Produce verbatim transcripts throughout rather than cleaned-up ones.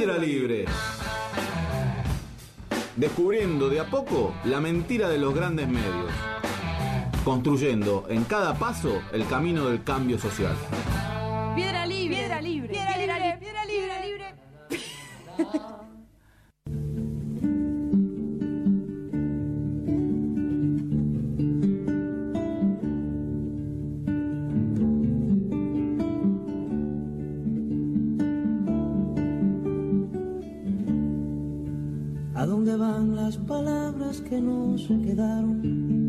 Piedra Libre. Descubriendo de a poco la mentira de los grandes medios. Construyendo en cada paso el camino del cambio social. Piedra Libre. Piedra Libre. Piedra Libre. Piedra Libre. Piedra Libre. ¿A dónde van las palabras que no se quedaron?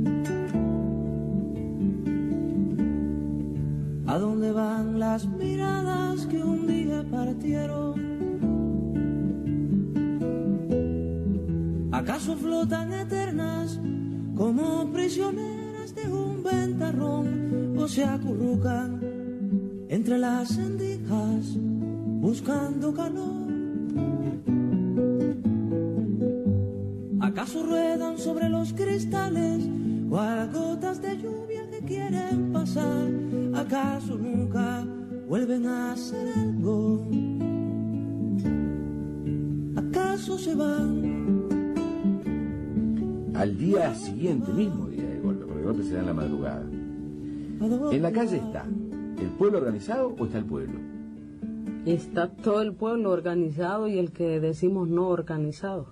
¿A dónde van las miradas que un día partieron? ¿Acaso flotan eternas como prisioneras de un ventarrón? ¿O se acurrucan entre las endijas buscando calor? ¿Acaso ruedan sobre los cristales o a las gotas de lluvia que quieren pasar? ¿Acaso nunca vuelven a hacer algo? ¿Acaso se van? Al día siguiente, mismo día del golpe, porque el golpe será en la madrugada. ¿En la calle está el pueblo organizado o está el pueblo? Está todo el pueblo organizado y el que decimos no organizado.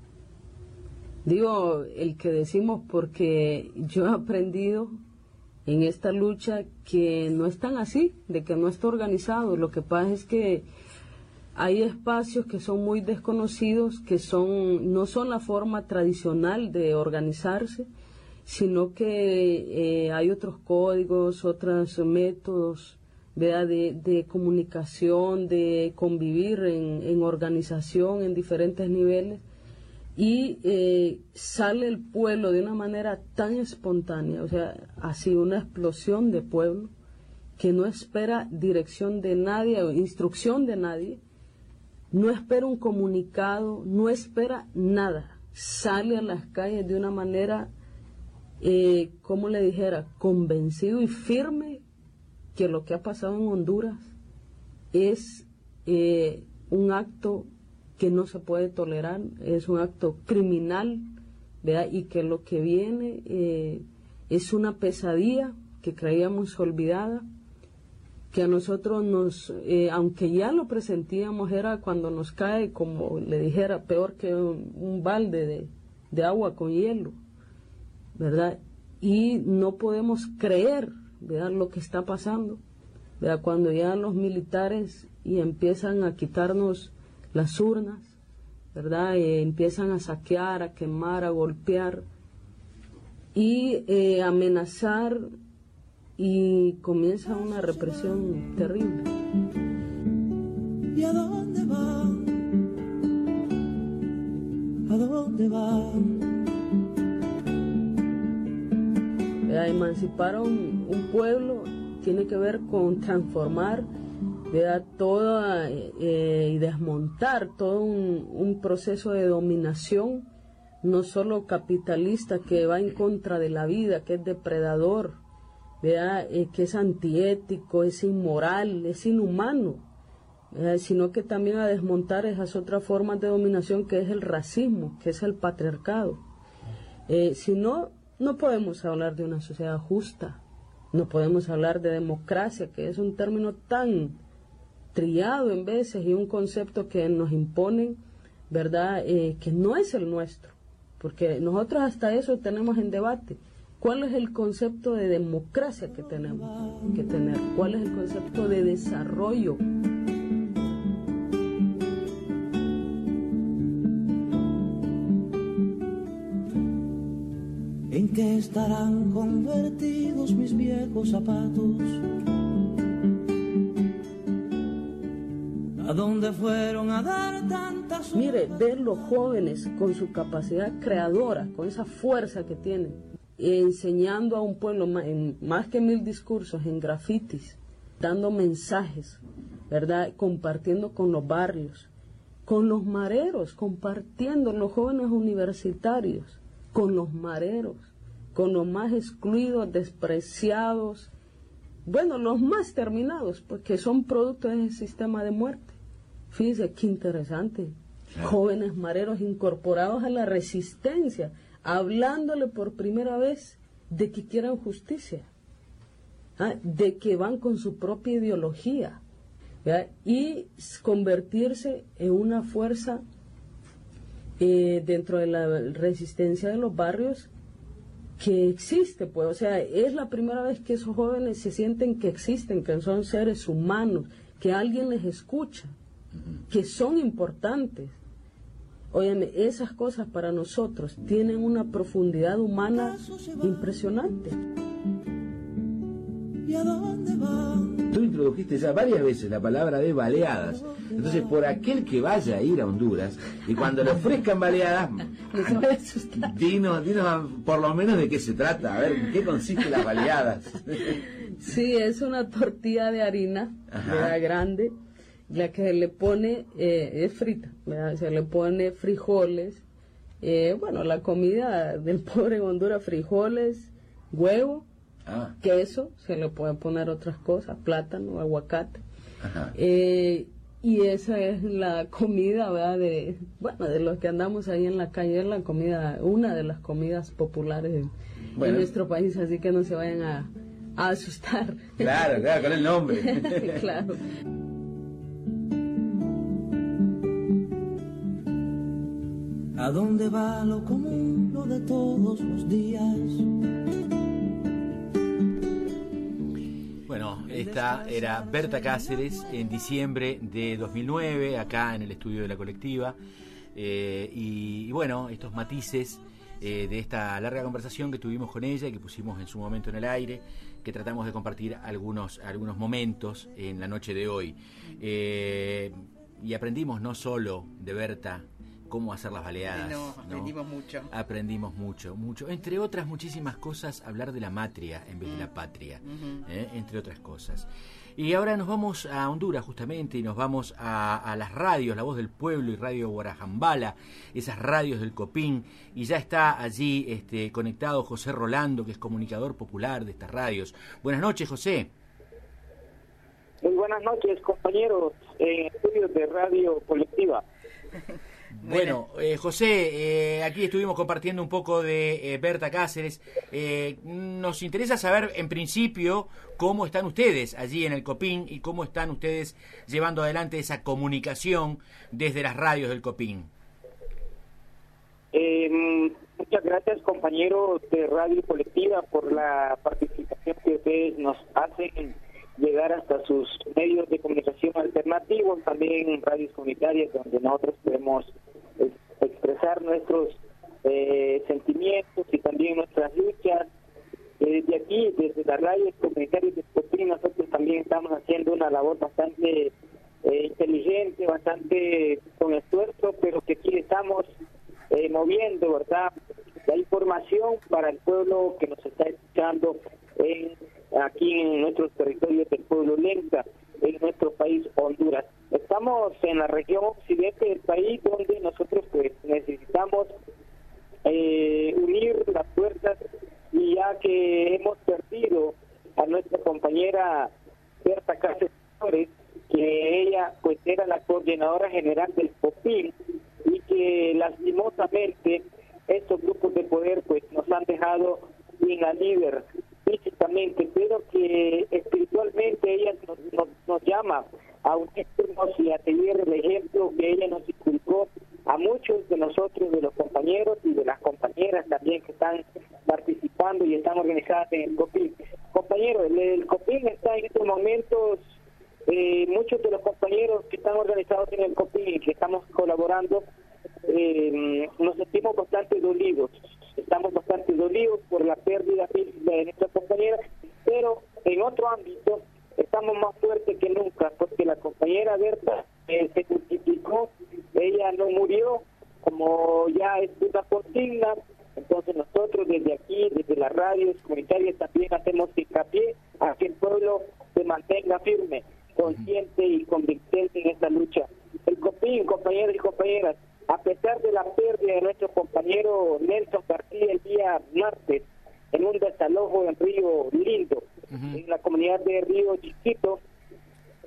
Digo el que decimos porque yo he aprendido en esta lucha que no es tan así, de que no está organizado. Lo que pasa es que hay espacios que son muy desconocidos, que son no son la forma tradicional de organizarse, sino que eh, hay otros códigos, otros métodos, ¿verdad? De, de comunicación, de convivir en, en organización en diferentes niveles. Y eh, sale el pueblo de una manera tan espontánea, o sea, así una explosión de pueblo que no espera dirección de nadie o instrucción de nadie, no espera un comunicado, no espera nada, sale a las calles de una manera, eh, como le dijera, convencido y firme que lo que ha pasado en Honduras es eh, un acto que no se puede tolerar, es un acto criminal, ¿verdad? Y que lo que viene eh, es una pesadilla que creíamos olvidada, que a nosotros nos, eh, aunque ya lo presentíamos, era cuando nos cae, como le dijera, peor que un, un balde de, de agua con hielo, ¿verdad? Y no podemos creer, ¿verdad?, lo que está pasando, ¿verdad? Cuando llegan los militares y empiezan a quitarnos las urnas, ¿verdad? Eh, empiezan a saquear, a quemar, a golpear y eh, amenazar, y comienza una represión terrible. ¿Y a dónde van? ¿A dónde van? Eh, emancipar a un, un pueblo tiene que ver con transformar, ¿verdad?, toda eh, y desmontar todo un, un proceso de dominación, no solo capitalista, que va en contra de la vida, que es depredador, ¿verdad?, eh, que es antiético, es inmoral, es inhumano, ¿verdad?, sino que también a desmontar esas otras formas de dominación, que es el racismo, que es el patriarcado. Eh, si no, no podemos hablar de una sociedad justa, no podemos hablar de democracia, que es un término tan trillado en veces y un concepto que nos imponen, ¿verdad?, eh, que no es el nuestro, porque nosotros hasta eso tenemos en debate. ¿Cuál es el concepto de democracia que tenemos que tener? ¿Cuál es el concepto de desarrollo? ¿En qué estarán convertidos mis viejos zapatos? ¿A dónde fueron a dar tantas horas? Mire, ver los jóvenes con su capacidad creadora, con esa fuerza que tienen, enseñando a un pueblo en más que mil discursos, en grafitis, dando mensajes, ¿verdad?, compartiendo con los barrios, con los mareros, compartiendo los jóvenes universitarios, con los mareros, con los más excluidos, despreciados, bueno, los más terminados, porque son producto de ese sistema de muerte, Fíjense qué interesante. Claro. Jóvenes mareros incorporados a la resistencia, hablándole por primera vez de que quieran justicia, ¿ah? De que van con su propia ideología, ¿verdad? Y convertirse en una fuerza eh, dentro de la resistencia de los barrios que existe, pues, o sea, es la primera vez que esos jóvenes se sienten que existen, que son seres humanos, que alguien les escucha, que son importantes. Óyeme, esas cosas para nosotros tienen una profundidad humana impresionante. ¿Y a dónde van? Tú introdujiste ya varias veces la palabra de baleadas. Entonces, por aquel que vaya a ir a Honduras y cuando le ofrezcan baleadas, no se vaya a asustar. Dinos, dinos por lo menos de qué se trata, a ver, ¿en qué consisten las baleadas? Sí, es una tortilla de harina, ¿verdad? Grande, la que le pone, eh, es frita, ¿verdad? Se le pone frijoles, eh, bueno, la comida del pobre en Honduras, frijoles, huevo, ah. queso, se le puede poner otras cosas, plátano, aguacate. Ajá. Eh, y esa es la comida, ¿verdad? De, bueno, de los que andamos ahí en la calle, es la comida, una de las comidas populares en, bueno. en nuestro país, así que no se vayan a, a asustar. Claro, claro, con el nombre. Claro. ¿A dónde va lo común, lo de todos los días? Bueno, esta era Berta Cáceres en diciembre de dos mil nueve, acá en el estudio de La Colectiva. Eh, y, y bueno, estos matices eh, de esta larga conversación que tuvimos con ella y que pusimos en su momento en el aire, que tratamos de compartir algunos, algunos momentos en la noche de hoy. Eh, y aprendimos no solo de Berta cómo hacer las baleadas. No, aprendimos ¿no? mucho. Aprendimos mucho, mucho. Entre otras muchísimas cosas, hablar de la matria en vez de la patria, uh-huh. ¿eh? Entre otras cosas. Y ahora nos vamos a Honduras justamente y nos vamos a, a las radios, La Voz del Pueblo y Radio Guarajambala, esas radios del Copín, y ya está allí este, conectado José Rolando, que es comunicador popular de estas radios. Buenas noches, José. Muy buenas noches, compañeros en estudios de Radio Colectiva. Bueno, eh, José, eh, aquí estuvimos compartiendo un poco de eh, Berta Cáceres. Eh, nos interesa saber, en principio, cómo están ustedes allí en el Copín y cómo están ustedes llevando adelante esa comunicación desde las radios del Copín. Eh, muchas gracias, compañeros de Radio Colectiva, por la participación que ustedes nos hacen llegar hasta sus medios de comunicación alternativos, también en radios comunitarias donde nosotros podemos eh, expresar nuestros eh, sentimientos y también nuestras luchas. Eh, desde aquí, desde las radios comunitarias de Copín, nosotros también estamos haciendo una labor bastante eh, inteligente, bastante con esfuerzo, pero que aquí estamos eh, moviendo, ¿verdad?, la información para el pueblo que nos está escuchando en aquí en nuestros territorios del pueblo Lenca, en nuestro país Honduras. Estamos en la región occidente del país, donde nosotros pues necesitamos eh, unir las fuerzas, y ya que hemos perdido a nuestra compañera Berta Cáceres, que ella pues era la coordinadora general del Copín, y que lastimosamente estos grupos de poder pues nos han dejado sin la líder físicamente, pero que espiritualmente ella nos, nos, nos llama a unirnos y a seguir el ejemplo que ella nos inculcó a muchos de nosotros, de los compañeros y de las compañeras también que están participando y están organizadas en el Copín. Compañeros, el, el Copín está en estos momentos, eh, muchos de los compañeros que están organizados en el Copín y que estamos colaborando, eh, nos sentimos bastante dolidos. Estamos bastante dolidos por la pérdida física de nuestra compañera, pero en otro ámbito estamos más fuertes que nunca, porque la compañera Berta eh, se multiplicó, ella no murió, como ya es una consigna. Entonces nosotros desde aquí, desde las radios comunitarias, también hacemos hincapié a que el pueblo se mantenga firme, consciente y convincente en esta lucha. El Copín, compañeros y compañeras, a pesar de la pérdida de nuestro compañero Nelson García el día martes en un desalojo en Río Lindo, uh-huh. en la comunidad de Río Chiquito,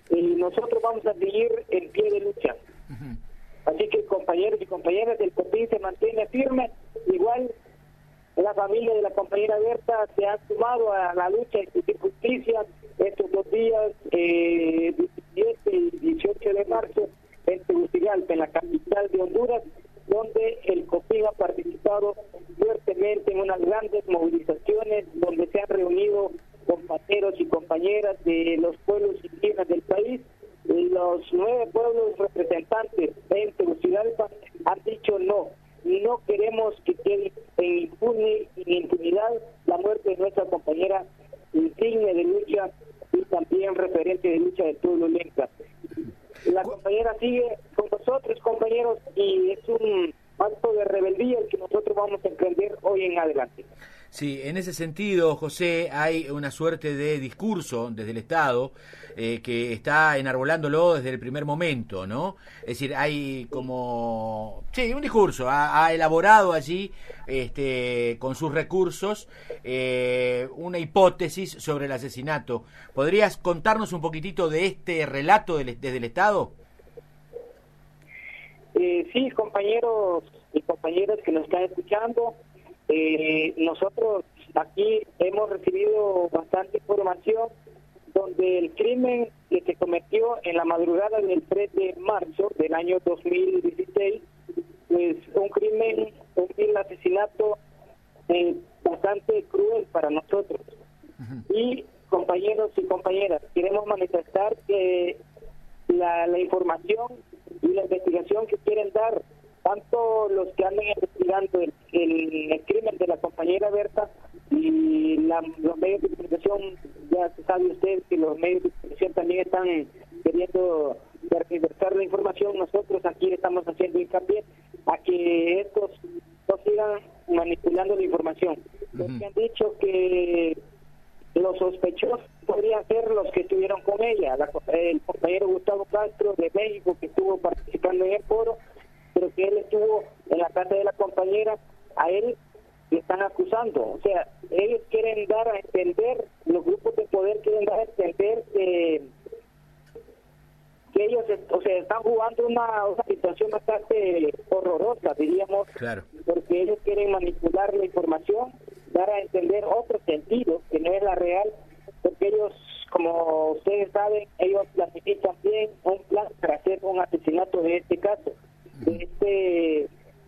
y nosotros vamos a seguir en pie de lucha. Uh-huh. Así que compañeros y compañeras, el COPIN se mantiene firme. Igual la familia de la compañera Berta se ha sumado a la lucha de justicia estos dos días, eh, diecisiete y dieciocho de marzo, en Tegucigalpa, en la capital de Honduras, donde el COPIN ha participado fuertemente en unas grandes movilizaciones, donde se han reunido compañeros y compañeras de los pueblos indígenas del país. Los nueve pueblos representantes en Tegucigalpa han dicho no, no queremos que quede en impune, en impunidad la muerte de nuestra compañera insigne de lucha y también referente de lucha del pueblo lenca. La compañera sigue con nosotros, compañeros, y es un acto de rebeldía el que nosotros vamos a emprender hoy en adelante. Sí, en ese sentido, José, hay una suerte de discurso desde el Estado eh, que está enarbolándolo desde el primer momento, ¿no? Es decir, hay como... Sí, un discurso, ha, ha elaborado allí, este, con sus recursos, eh, una hipótesis sobre el asesinato. ¿Podrías contarnos un poquitito de este relato del, desde el Estado? Eh, sí, compañeros y compañeras que nos están escuchando, Eh, nosotros aquí hemos recibido bastante información donde el crimen que se cometió en la madrugada del tres de marzo del año dos mil dieciséis, pues un crimen, un vil asesinato eh, bastante cruel para nosotros. Uh-huh. Y compañeros y compañeras, queremos manifestar que la, la información y la investigación que quieren dar tanto los que andan investigando el, el, el crimen de la compañera Berta y la, los medios de comunicación, ya se sabe usted que los medios de comunicación también están queriendo tergiversar la información. Nosotros aquí estamos haciendo hincapié a que estos no sigan manipulando la información. Uh-huh. Los que han dicho que los sospechosos podrían ser los que estuvieron con ella, la, el compañero Gustavo Castro de México, que estuvo participando en el foro, pero que él estuvo en la casa de la compañera, a él le están acusando. O sea, ellos quieren dar a entender, los grupos de poder quieren dar a entender que, que ellos, o sea, están jugando una, una situación bastante horrorosa, diríamos, claro, porque ellos quieren manipular la información, dar a entender otro sentido, que no es la real, porque ellos, como ustedes saben, ellos planifican bien un plan para hacer un asesinato de este caso, de este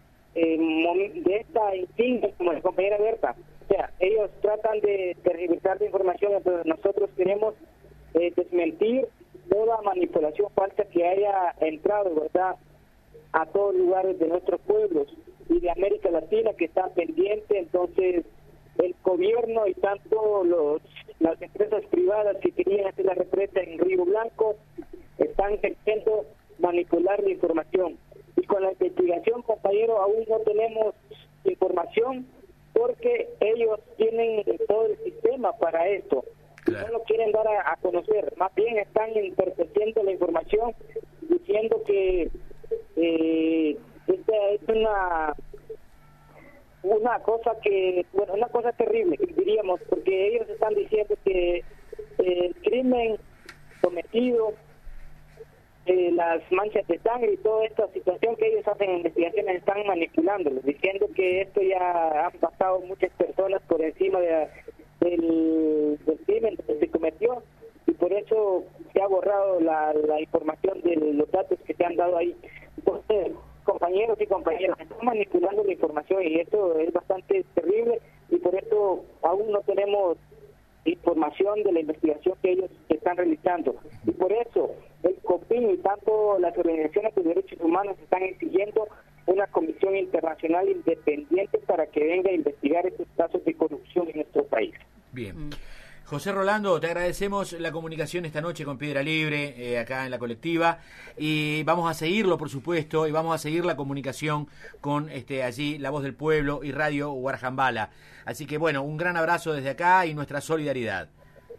eh, de esta insignia como la compañera Berta. O sea, ellos tratan de tergiversar la información, entonces nosotros queremos eh, desmentir toda manipulación falsa que haya entrado, ¿verdad?, a todos lugares de nuestros pueblos y de América Latina que están pendientes. Entonces el gobierno y tanto los las empresas privadas que querían hacer la represa en Río Blanco están queriendo manipular la información. Y con la investigación, compañero, aún no tenemos información porque ellos tienen todo el sistema para esto. Claro. No lo quieren dar a, a conocer, más bien están entorpeciendo la información, diciendo que eh, esta es una una cosa que, bueno, una cosa terrible, diríamos, porque ellos están diciendo que eh, el crimen cometido, Eh, las manchas de sangre y toda esta situación que ellos hacen en investigaciones están manipulándolos, diciendo que esto ya han pasado muchas personas por encima de, del, del crimen que se cometió y por eso se ha borrado la, la información de los datos que se han dado ahí. Entonces, compañeros y compañeras, están manipulando la información y esto es bastante terrible y por eso aún no tenemos información de la investigación que ellos están realizando. Y por eso el COPIN y tanto las organizaciones de derechos humanos están exigiendo una comisión internacional independiente para que venga a investigar estos casos de corrupción en nuestro país. Bien. José Rolando, te agradecemos la comunicación esta noche con Piedra Libre, eh, acá en la colectiva, y vamos a seguirlo, por supuesto, y vamos a seguir la comunicación con este allí La Voz del Pueblo y Radio Guarjambala. Así que, bueno, un gran abrazo desde acá y nuestra solidaridad.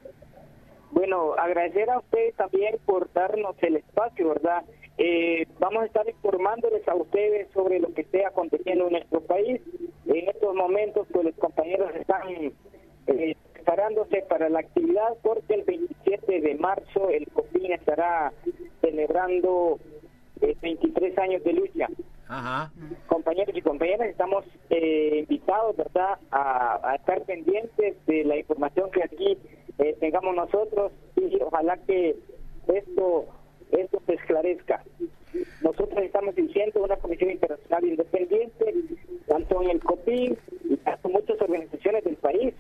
Bueno, agradecer a ustedes también por darnos el espacio, ¿verdad? Eh, vamos a estar informándoles a ustedes sobre lo que esté aconteciendo en nuestro país. En estos momentos, pues los compañeros están eh, preparándose para la actividad porque el veintisiete de marzo el COPIN estará estará celebrando eh, veintitrés años de lucha. Ajá. Compañeros y compañeras, estamos eh, invitados, ¿verdad?, a, a estar pendientes de la información que aquí eh, tengamos nosotros, y ojalá que esto esto se esclarezca. Nosotros estamos diciendo una comisión internacional independiente, tanto en el COPIN y tanto muchas organizaciones del país,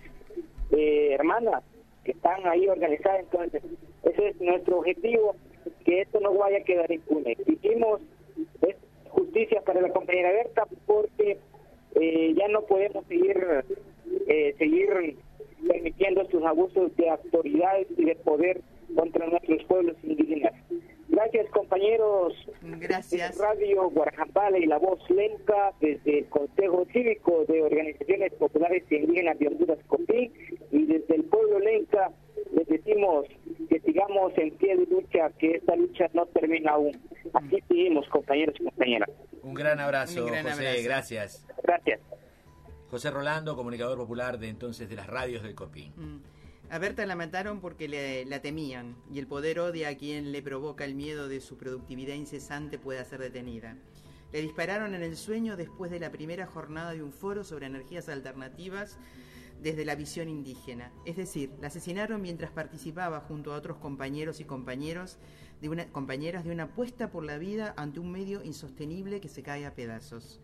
eh, hermanas, que están ahí organizadas. Entonces, ese es nuestro objetivo, que esto no vaya a quedar impune. Exigimos justicia para la compañera Berta, porque eh, ya no podemos seguir eh, seguir permitiendo estos abusos de autoridades y de poder contra nuestros pueblos indígenas. Gracias, compañeros. Gracias. Desde Radio Guarajambala y La Voz Lenca, desde el Consejo Cívico de Organizaciones Populares e Indígenas de Honduras, COPIN, y desde el pueblo Lenca les decimos que sigamos en pie de lucha, que esta lucha no termina aún. Así seguimos, compañeros y compañeras. Un gran abrazo, Un gran José, abrazo. gracias. Gracias. José Rolando, comunicador popular de entonces de las radios del COPIN. Mm. A Berta la mataron porque le, la temían, y el poder odia a quien le provoca el miedo de su productividad incesante pueda ser detenida. Le dispararon en el sueño después de la primera jornada de un foro sobre energías alternativas desde la visión indígena. Es decir, la asesinaron mientras participaba junto a otros compañeros y compañeros de una, compañeras de una apuesta por la vida ante un medio insostenible que se cae a pedazos.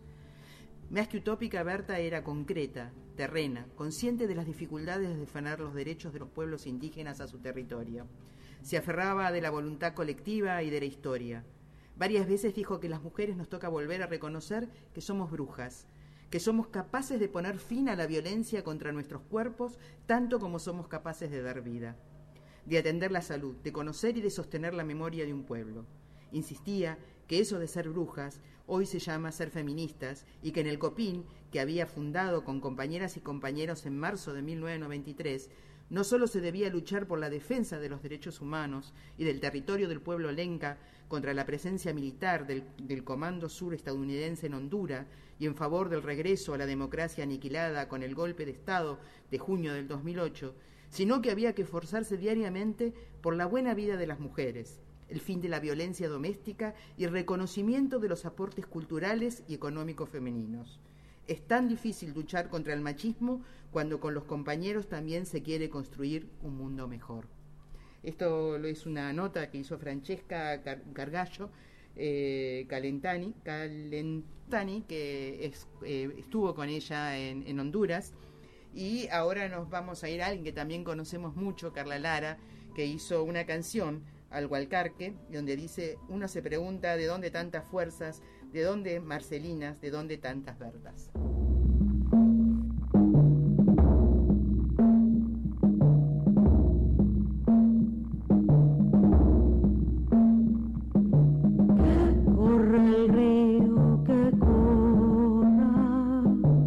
Más que utópica, Berta era concreta, terrena, consciente de las dificultades de defender los derechos de los pueblos indígenas a su territorio. Se aferraba de la voluntad colectiva y de la historia. Varias veces dijo que las mujeres nos toca volver a reconocer que somos brujas, que somos capaces de poner fin a la violencia contra nuestros cuerpos, tanto como somos capaces de dar vida, de atender la salud, de conocer y de sostener la memoria de un pueblo. Insistía que eso de ser brujas hoy se llama ser feministas, y que en el COPIN, que había fundado con compañeras y compañeros en marzo de mil novecientos noventa y tres, no solo se debía luchar por la defensa de los derechos humanos y del territorio del pueblo lenca contra la presencia militar del, del Comando Sur estadounidense en Honduras y en favor del regreso a la democracia aniquilada con el golpe de Estado de junio del dos mil ocho, sino que había que esforzarse diariamente por la buena vida de las mujeres, el fin de la violencia doméstica y el reconocimiento de los aportes culturales y económicos femeninos. Es tan difícil luchar contra el machismo cuando con los compañeros también se quiere construir un mundo mejor. Esto es una nota que hizo Francesca Car- Gargallo eh, Calentani, Calentani, que es, eh, estuvo con ella en, en Honduras. Y ahora nos vamos a ir a alguien que también conocemos mucho, Carla Lara, que hizo una canción al Hualcarque, donde dice: uno se pregunta de dónde tantas fuerzas, de dónde Marcelinas, de dónde tantas Bertas. Corre el río que corra,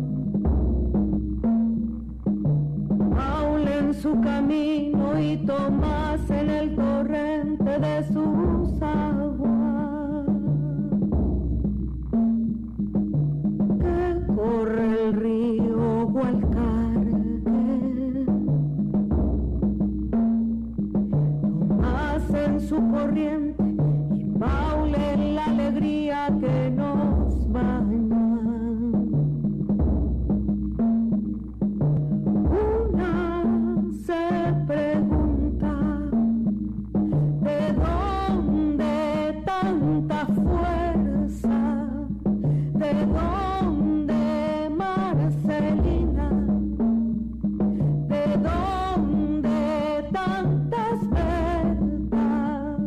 Paul en su camino y Tomás en el torrente de sus aguas. Que corre el río Hualcarque, Tomás en su corriente y Paul en la alegría que nos baña. Una se pregunta de dónde tanta fuerza, de dónde Marcelina, de dónde tantas verdades.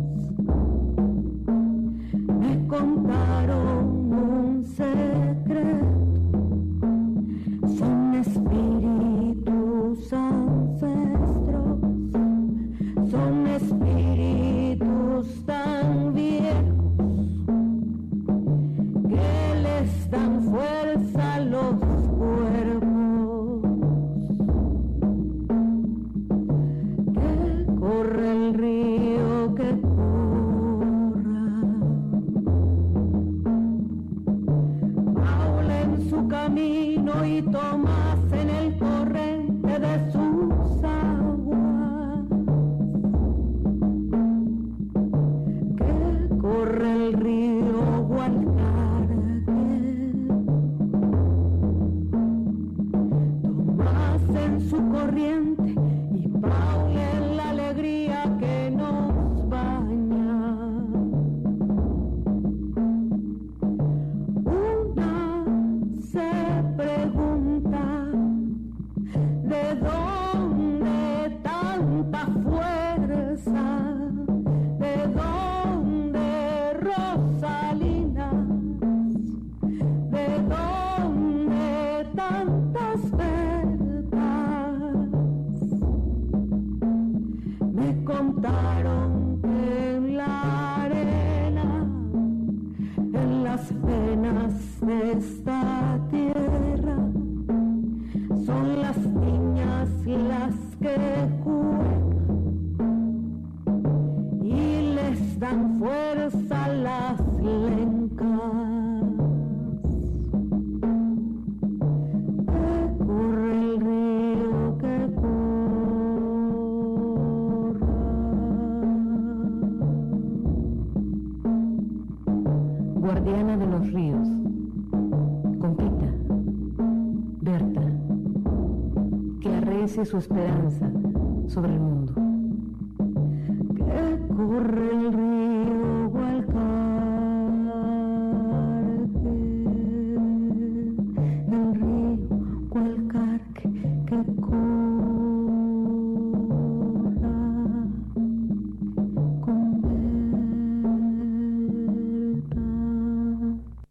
Me contaron un secreto, son espíritus ancestros, son espíritus tan viejos que les dan fuerza a los cuerpos. Que corre el río, que corra, Paul en su camino y Tomás en el torrente de sus aguas. las penas de esta tierra, son las niñas las que juegan y les dan fuerza a las lencas. Que corre el río, que corra. Guardiana de los ríos, Conquita, Berta, que arrecie su esperanza sobre el mundo. Que corre el río.